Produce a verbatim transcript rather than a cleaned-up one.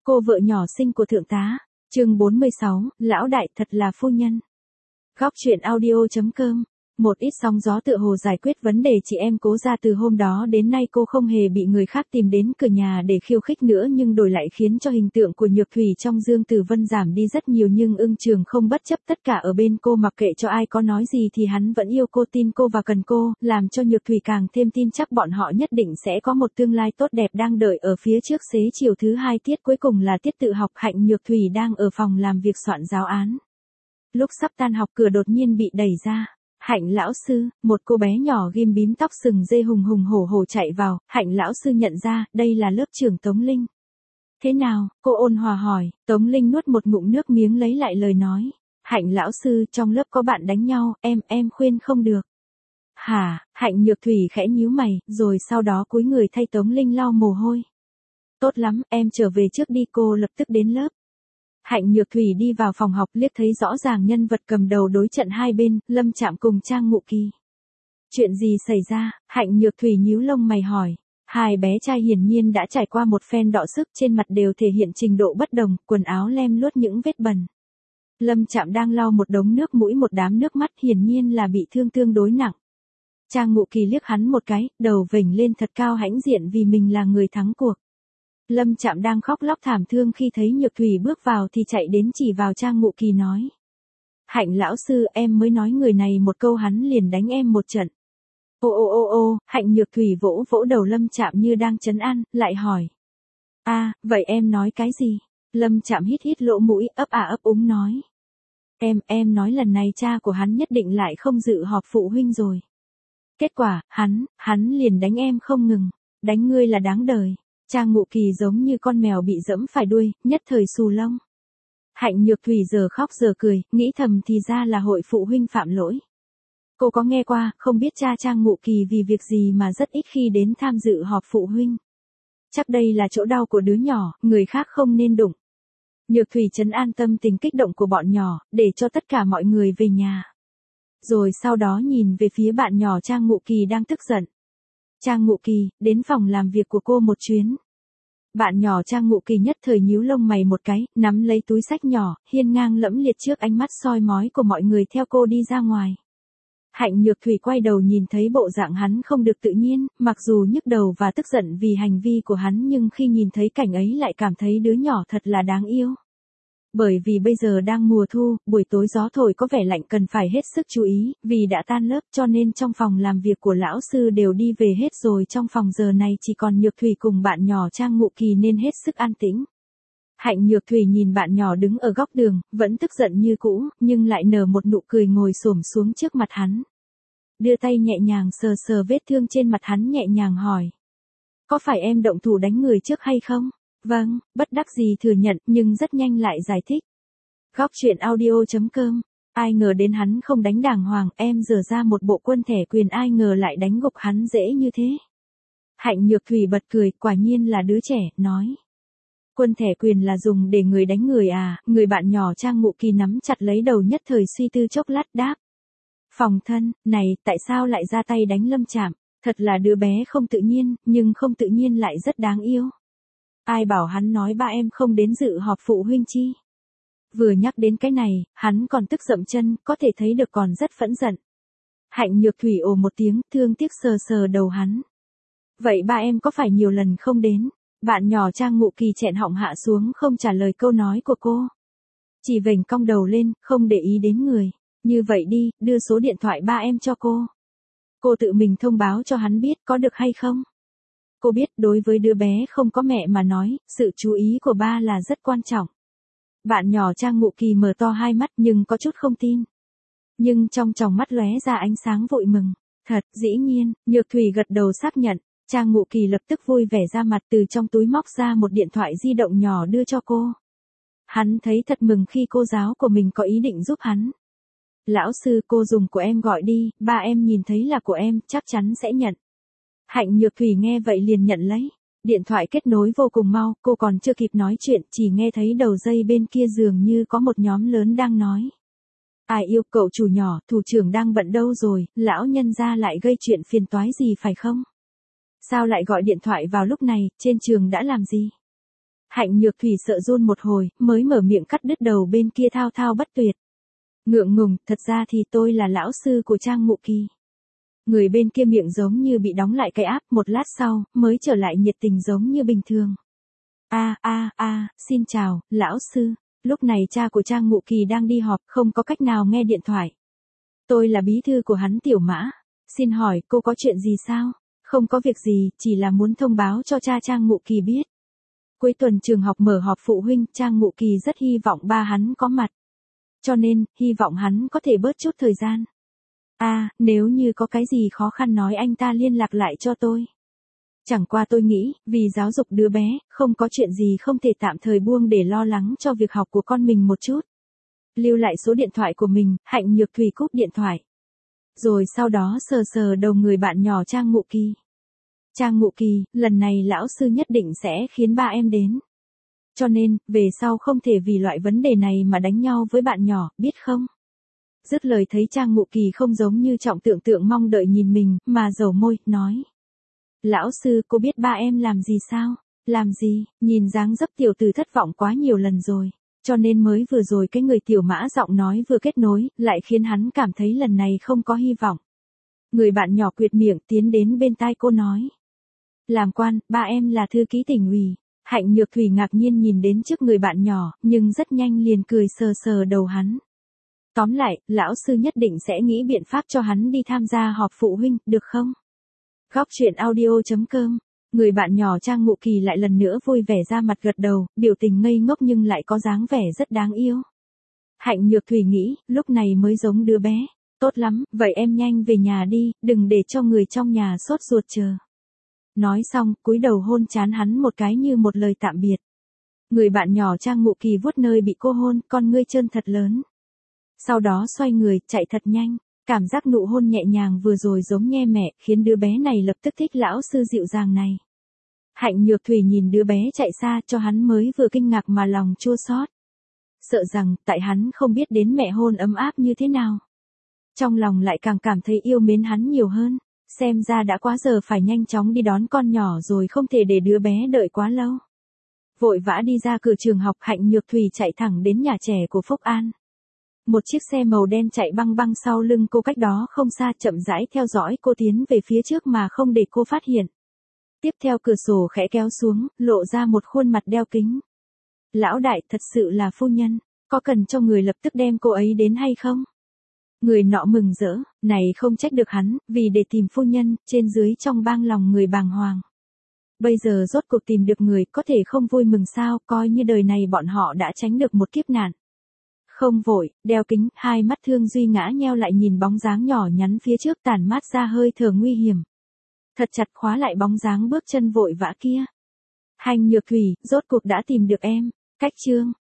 cô vợ nhỏ xinh của thượng tá. Chương bốn mươi sáu, lão đại thật là phu nhân. Góc truyện audio chấm com. Một ít sóng gió tựa hồ giải quyết vấn đề chị em Cố Gia. Từ hôm đó đến nay cô không hề bị người khác tìm đến cửa nhà để khiêu khích nữa, nhưng đổi lại khiến cho hình tượng của Nhược Thủy trong Dương Tử Vân giảm đi rất nhiều. Nhưng Ưng Trường không bất chấp tất cả ở bên cô, mặc kệ cho ai có nói gì thì hắn vẫn yêu cô, tin cô và cần cô, làm cho Nhược Thủy càng thêm tin chắc bọn họ nhất định sẽ có một tương lai tốt đẹp đang đợi ở phía trước. Xế chiều thứ hai, tiết cuối cùng là tiết tự học. Hạnh Nhược Thủy đang ở phòng làm việc soạn giáo án. Lúc sắp tan học, cửa đột nhiên bị đẩy ra. Hạnh lão sư, một cô bé nhỏ ghim bím tóc sừng dê hùng hùng hổ hổ chạy vào. Hạnh lão sư nhận ra, đây là lớp trưởng Tống Linh. Thế nào, cô ôn hòa hỏi. Tống Linh nuốt một ngụm nước miếng lấy lại lời nói. Hạnh lão sư, trong lớp có bạn đánh nhau, em, em khuyên không được. Hả? Hạnh Nhược Thủy khẽ nhíu mày, rồi sau đó cúi người thay Tống Linh lau mồ hôi. Tốt lắm, em trở về trước đi, cô lập tức đến lớp. Hạnh Nhược Thủy đi vào phòng học, liếc thấy rõ ràng nhân vật cầm đầu đối trận hai bên, Lâm Trạm cùng Trang Ngụ Kỳ. Chuyện gì xảy ra? Hạnh Nhược Thủy nhíu lông mày hỏi. Hai bé trai hiển nhiên đã trải qua một phen đọ sức, trên mặt đều thể hiện trình độ bất đồng, quần áo lem luốt những vết bẩn. Lâm Trạm đang lau một đống nước mũi, một đám nước mắt, hiển nhiên là bị thương tương đối nặng. Trang Ngụ Kỳ liếc hắn một cái, đầu vểnh lên thật cao, hãnh diện vì mình là người thắng cuộc. Lâm Trạm đang khóc lóc thảm thương khi thấy Nhược Thủy bước vào thì chạy đến chỉ vào Trang Ngụ Kỳ nói. Hạnh lão sư, em mới nói người này một câu hắn liền đánh em một trận. Ô ô ô ô, Hạnh Nhược Thủy vỗ vỗ đầu Lâm Trạm như đang trấn an, lại hỏi. A, à, vậy em nói cái gì? Lâm Trạm hít hít lỗ mũi, ấp à ấp úng nói. Em, em nói lần này cha của hắn nhất định lại không dự họp phụ huynh rồi. Kết quả, hắn, hắn liền đánh em không ngừng. Đánh ngươi là đáng đời. Trang Ngụ Kỳ giống như con mèo bị dẫm phải đuôi, nhất thời xù lông. Hạnh Nhược Thủy giờ khóc giờ cười, nghĩ thầm thì ra là hội phụ huynh phạm lỗi. Cô có nghe qua, không biết cha Trang Ngụ Kỳ vì việc gì mà rất ít khi đến tham dự họp phụ huynh. Chắc đây là chỗ đau của đứa nhỏ, người khác không nên đụng. Nhược Thủy trấn an tâm tình kích động của bọn nhỏ, để cho tất cả mọi người về nhà. Rồi sau đó nhìn về phía bạn nhỏ Trang Ngụ Kỳ đang tức giận. Trang Ngụ Kỳ, đến phòng làm việc của cô một chuyến. Bạn nhỏ Trang Ngụ Kỳ nhất thời nhíu lông mày một cái, nắm lấy túi xách nhỏ, hiên ngang lẫm liệt trước ánh mắt soi mói của mọi người theo cô đi ra ngoài. Hạnh Nhược Thủy quay đầu nhìn thấy bộ dạng hắn không được tự nhiên, mặc dù nhức đầu và tức giận vì hành vi của hắn, nhưng khi nhìn thấy cảnh ấy lại cảm thấy đứa nhỏ thật là đáng yêu. Bởi vì bây giờ đang mùa thu, buổi tối gió thổi có vẻ lạnh, cần phải hết sức chú ý, vì đã tan lớp cho nên trong phòng làm việc của lão sư đều đi về hết rồi, trong phòng giờ này chỉ còn Nhược Thủy cùng bạn nhỏ Trang Ngụ Kỳ nên hết sức an tĩnh. Hạnh Nhược Thủy nhìn bạn nhỏ đứng ở góc đường, vẫn tức giận như cũ, nhưng lại nở một nụ cười, ngồi xổm xuống trước mặt hắn. Đưa tay nhẹ nhàng sờ sờ vết thương trên mặt hắn, nhẹ nhàng hỏi. Có phải em động thủ đánh người trước hay không? Vâng, bất đắc dĩ thừa nhận, nhưng rất nhanh lại giải thích. Góc truyện audio chấm com. Ai ngờ đến hắn không đánh đàng hoàng, em giở ra một bộ quân thẻ quyền, ai ngờ lại đánh gục hắn dễ như thế. Hạnh Nhược Thủy bật cười, quả nhiên là đứa trẻ, nói. Quân thẻ quyền là dùng để người đánh người à? Người bạn nhỏ Trang Ngụ Kỳ nắm chặt lấy đầu, nhất thời suy tư chốc lát đáp. Phòng thân, này, tại sao lại ra tay đánh Lâm Trạm? Thật là đứa bé không tự nhiên, nhưng không tự nhiên lại rất đáng yêu. Ai bảo hắn nói ba em không đến dự họp phụ huynh chi? Vừa nhắc đến cái này, hắn còn tức dậm chân, có thể thấy được còn rất phẫn giận. Hạnh Nhược Thủy ồ một tiếng, thương tiếc sờ sờ đầu hắn. Vậy ba em có phải nhiều lần không đến? Bạn nhỏ Trang Ngụ Kỳ chẹn họng hạ xuống, không trả lời câu nói của cô. Chỉ vểnh cong đầu lên, không để ý đến người. Như vậy đi, đưa số điện thoại ba em cho cô. Cô tự mình thông báo cho hắn biết, có được hay không? Cô biết đối với đứa bé không có mẹ mà nói, sự chú ý của ba là rất quan trọng. Bạn nhỏ Trang Ngụ Kỳ mở to hai mắt nhưng có chút không tin. Nhưng trong tròng mắt lóe ra ánh sáng vui mừng. Thật, dĩ nhiên, Nhược Thủy gật đầu xác nhận. Trang Ngụ Kỳ lập tức vui vẻ ra mặt, từ trong túi móc ra một điện thoại di động nhỏ đưa cho cô. Hắn thấy thật mừng khi cô giáo của mình có ý định giúp hắn. Lão sư, cô dùng của em gọi đi, ba em nhìn thấy là của em, chắc chắn sẽ nhận. Hạnh Nhược Thủy nghe vậy liền nhận lấy. Điện thoại kết nối vô cùng mau, cô còn chưa kịp nói chuyện, chỉ nghe thấy đầu dây bên kia dường như có một nhóm lớn đang nói. Ai yêu cậu chủ nhỏ, thủ trưởng đang bận đâu rồi, lão nhân gia lại gây chuyện phiền toái gì phải không? Sao lại gọi điện thoại vào lúc này, trên trường đã làm gì? Hạnh Nhược Thủy sợ run một hồi, mới mở miệng cắt đứt đầu bên kia thao thao bất tuyệt. Ngượng ngùng, thật ra thì tôi là lão sư của Trang Ngụ Kỳ. Người bên kia miệng giống như bị đóng lại cái áp, một lát sau, mới trở lại nhiệt tình giống như bình thường. A a a, xin chào, lão sư. Lúc này cha của Trang Ngụ Kỳ đang đi họp, không có cách nào nghe điện thoại. Tôi là bí thư của hắn Tiểu Mã. Xin hỏi, cô có chuyện gì sao? Không có việc gì, chỉ là muốn thông báo cho cha Trang Ngụ Kỳ biết. Cuối tuần trường học mở họp phụ huynh, Trang Ngụ Kỳ rất hy vọng ba hắn có mặt. Cho nên, hy vọng hắn có thể bớt chút thời gian. À, nếu như có cái gì khó khăn nói anh ta liên lạc lại cho tôi. Chẳng qua tôi nghĩ, vì giáo dục đứa bé, không có chuyện gì không thể tạm thời buông để lo lắng cho việc học của con mình một chút. Lưu lại số điện thoại của mình, Hạnh Nhược Thủy cúp điện thoại. Rồi sau đó sờ sờ đầu người bạn nhỏ Trang Ngụ Kỳ. Trang Ngụ Kỳ, lần này lão sư nhất định sẽ khiến ba em đến. Cho nên, về sau không thể vì loại vấn đề này mà đánh nhau với bạn nhỏ, biết không? Dứt lời thấy Trang Ngụ Kỳ không giống như trọng tượng tượng mong đợi nhìn mình, mà dầu môi, nói. Lão sư, cô biết ba em làm gì sao? Làm gì? Nhìn dáng dấp tiểu tử thất vọng quá nhiều lần rồi. Cho nên mới vừa rồi cái người Tiểu Mã giọng nói vừa kết nối, lại khiến hắn cảm thấy lần này không có hy vọng. Người bạn nhỏ quyệt miệng tiến đến bên tai cô nói. Làm quan, ba em là thư ký tỉnh ủy. Hạnh Nhược Thủy ngạc nhiên nhìn đến trước người bạn nhỏ, nhưng rất nhanh liền cười sờ sờ đầu hắn. Tóm lại, lão sư nhất định sẽ nghĩ biện pháp cho hắn đi tham gia họp phụ huynh, được không? Góc truyện audio chấm com. Người bạn nhỏ Trang Ngụ Kỳ lại lần nữa vui vẻ ra mặt gật đầu, biểu tình ngây ngốc nhưng lại có dáng vẻ rất đáng yêu. Hạnh Nhược Thủy nghĩ, lúc này mới giống đứa bé. Tốt lắm, vậy em nhanh về nhà đi, đừng để cho người trong nhà sốt ruột chờ. Nói xong, cúi đầu hôn trán hắn một cái như một lời tạm biệt. Người bạn nhỏ Trang Ngụ Kỳ vuốt nơi bị cô hôn, con ngươi trơn thật lớn. Sau đó xoay người, chạy thật nhanh. Cảm giác nụ hôn nhẹ nhàng vừa rồi giống nhe mẹ, khiến đứa bé này lập tức thích lão sư dịu dàng này. Hạnh Nhược Thủy nhìn đứa bé chạy xa cho hắn mới vừa kinh ngạc mà lòng chua xót. Sợ rằng, tại hắn không biết đến mẹ hôn ấm áp như thế nào. Trong lòng lại càng cảm thấy yêu mến hắn nhiều hơn. Xem ra đã quá giờ phải nhanh chóng đi đón con nhỏ rồi, không thể để đứa bé đợi quá lâu. Vội vã đi ra cửa trường học, Hạnh Nhược Thủy chạy thẳng đến nhà trẻ của Phúc An. Một chiếc xe màu đen chạy băng băng sau lưng cô, cách đó không xa, chậm rãi theo dõi cô tiến về phía trước mà không để cô phát hiện. Tiếp theo cửa sổ khẽ kéo xuống, lộ ra một khuôn mặt đeo kính. Lão đại, thật sự là phu nhân, có cần cho người lập tức đem cô ấy đến hay không? Người nọ mừng rỡ, này không trách được hắn, vì để tìm phu nhân, trên dưới trong bang lòng người bàng hoàng. Bây giờ rốt cuộc tìm được người, có thể không vui mừng sao, coi như đời này bọn họ đã tránh được một kiếp nạn. Không vội, đeo kính, hai mắt Thương Duy ngã nheo lại nhìn bóng dáng nhỏ nhắn phía trước tản mát ra hơi thở nguy hiểm. Thật chặt khóa lại bóng dáng bước chân vội vã kia. Hạnh Nhược Thủy, rốt cuộc đã tìm được em. Cách chương